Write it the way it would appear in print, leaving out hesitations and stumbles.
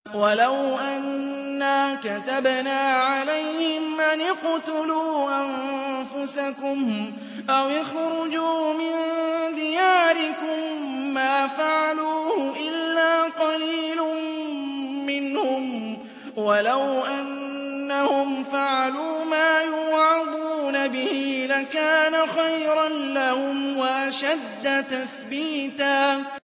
وَلَوْ أَنَّا كَتَبْنَا عَلَيْهِمْ أَنِ اقْتُلُوا أَنفُسَكُمْ أَوِ اخْرُجُوا مِن دِيَارِكُم مَّا فَعَلُوهُ إِلَّا قَلِيلٌ مِّنْهُمْ ۖ وَلَوْ أَنَّهُمْ فَعَلُوا مَا يُوعَظُونَ بِهِ لَكَانَ خَيْرًا لَّهُمْ وَأَشَدَّ تَثْبِيتًا